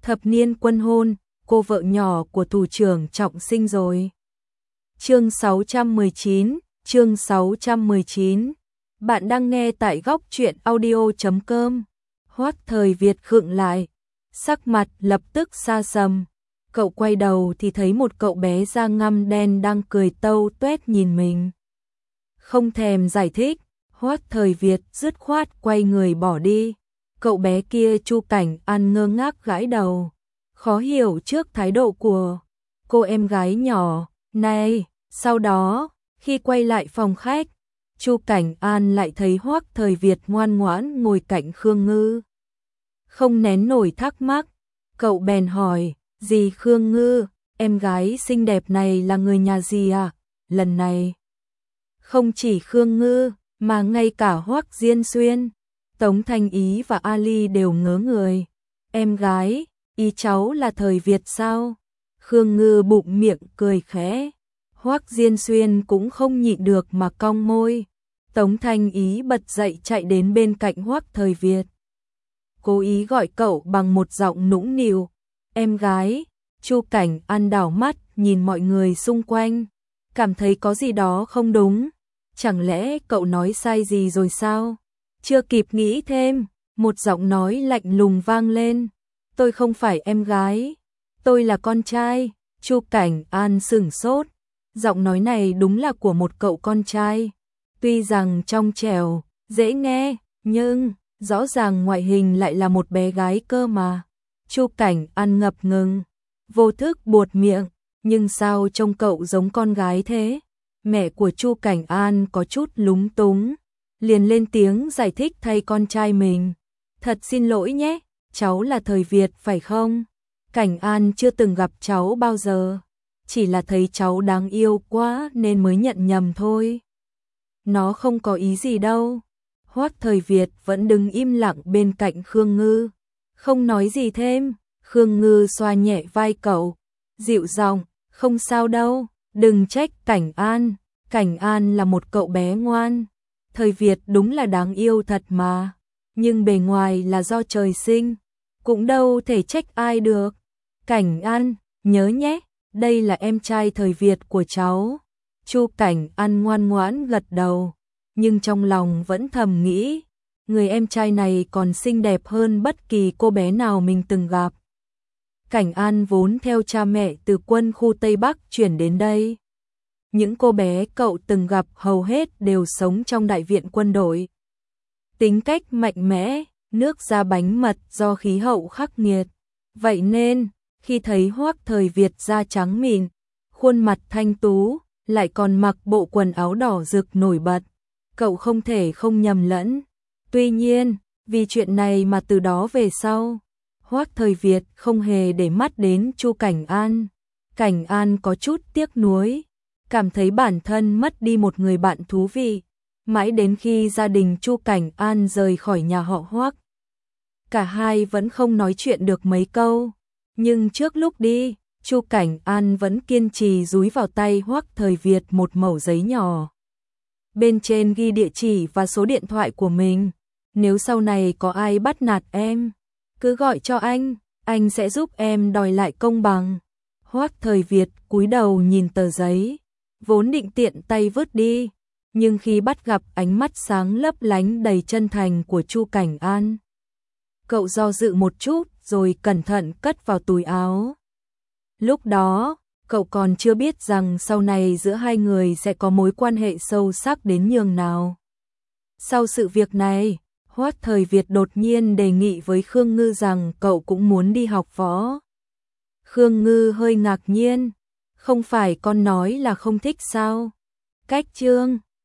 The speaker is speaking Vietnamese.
thập niên quân hôn, cô vợ nhỏ của thủ trưởng Trọng Sinh rồi. Chương 619. Bạn đang nghe tại góc truyện audio.com. Hoắc Thời Việt khựng lại, sắc mặt lập tức xa sầm. Cậu quay đầu thì thấy một cậu bé da ngăm đen đang cười tâu tuét nhìn mình. Không thèm giải thích, Hoắc Thời Việt dứt khoát quay người bỏ đi. Cậu bé kia Chu Cảnh An ngơ ngác gãi đầu, khó hiểu trước thái độ của cô em gái nhỏ này. Sau đó, khi quay lại phòng khách, Chu Cảnh An lại thấy Hoắc Thời Việt ngoan ngoãn ngồi cạnh Khương Ngư. Không nén nổi thắc mắc, cậu bèn hỏi, "Dì Khương Ngư, em gái xinh đẹp này là người nhà gì à?" Lần này, không chỉ Khương Ngư, mà ngay cả Hoắc Diên Xuyên, Tống Thanh Ý và Ali đều ngớ người. "Em gái, ý cháu là Thời Việt sao?" Khương Ngư bụng miệng cười khẽ. Hoắc Diên Xuyên cũng không nhịn được mà cong môi. Tống Thanh Ý bật dậy chạy đến bên cạnh Hoắc Thời Việt, cố ý gọi cậu bằng một giọng nũng nịu, "Em gái." Chu Cảnh An đảo mắt nhìn mọi người xung quanh, cảm thấy có gì đó không đúng. Chẳng lẽ cậu nói sai gì rồi sao? Chưa kịp nghĩ thêm, một giọng nói lạnh lùng vang lên, "Tôi không phải em gái, tôi là con trai." Chu Cảnh An sửng sốt, giọng nói này đúng là của một cậu con trai. Tuy rằng trong trẻo, dễ nghe, nhưng rõ ràng ngoại hình lại là một bé gái cơ mà. Chu Cảnh An ngập ngừng, vô thức buột miệng, nhưng sao trông cậu giống con gái thế? Mẹ của Chu Cảnh An có chút lúng túng, liền lên tiếng giải thích thay con trai mình. "Thật xin lỗi nhé, cháu là Thời Việt phải không? Cảnh An chưa từng gặp cháu bao giờ, chỉ là thấy cháu đáng yêu quá nên mới nhận nhầm thôi. Nó không có ý gì đâu." Hoắc Thời Việt vẫn đứng im lặng bên cạnh Khương Ngư, không nói gì thêm. Khương Ngư xoa nhẹ vai cậu, dịu giọng, "Không sao đâu, đừng trách Cảnh An. Cảnh An là một cậu bé ngoan. Thời Việt đúng là đáng yêu thật mà, nhưng bề ngoài là do trời sinh, cũng đâu thể trách ai được. Cảnh An, nhớ nhé, đây là em trai Thời Việt của cháu." Chu Cảnh An ngoan ngoãn gật đầu, nhưng trong lòng vẫn thầm nghĩ, người em trai này còn xinh đẹp hơn bất kỳ cô bé nào mình từng gặp. Cảnh An vốn theo cha mẹ từ quân khu Tây Bắc chuyển đến đây. Những cô bé cậu từng gặp hầu hết đều sống trong đại viện quân đội. Tính cách mạnh mẽ, nước da bánh mật do khí hậu khắc nghiệt. Vậy nên, khi thấy Hoắc Thời Việt da trắng mịn, khuôn mặt thanh tú, lại còn mặc bộ quần áo đỏ rực nổi bật, cậu không thể không nhầm lẫn. Tuy nhiên, vì chuyện này mà từ đó về sau, Hoắc Thời Việt không hề để mắt đến Chu Cảnh An. Cảnh An có chút tiếc nuối, cảm thấy bản thân mất đi một người bạn thú vị, mãi đến khi gia đình Chu Cảnh An rời khỏi nhà họ Hoắc. Cả hai vẫn không nói chuyện được mấy câu, nhưng trước lúc đi, Chu Cảnh An vẫn kiên trì dúi vào tay Hoắc Thời Việt một mẩu giấy nhỏ. Bên trên ghi địa chỉ và số điện thoại của mình, "Nếu sau này có ai bắt nạt em, cứ gọi cho anh sẽ giúp em đòi lại công bằng." Hoắc Thời Việt cúi đầu nhìn tờ giấy, vốn định tiện tay vứt đi, nhưng khi bắt gặp ánh mắt sáng lấp lánh đầy chân thành của Chu Cảnh An, cậu do dự một chút rồi cẩn thận cất vào túi áo. Lúc đó, cậu còn chưa biết rằng sau này giữa hai người sẽ có mối quan hệ sâu sắc đến nhường nào. Sau sự việc này, Hoắc Thời Việt đột nhiên đề nghị với Khương Ngư rằng cậu cũng muốn đi học võ. Khương Ngư hơi ngạc nhiên, "Không phải con nói là không thích sao?" Cách chương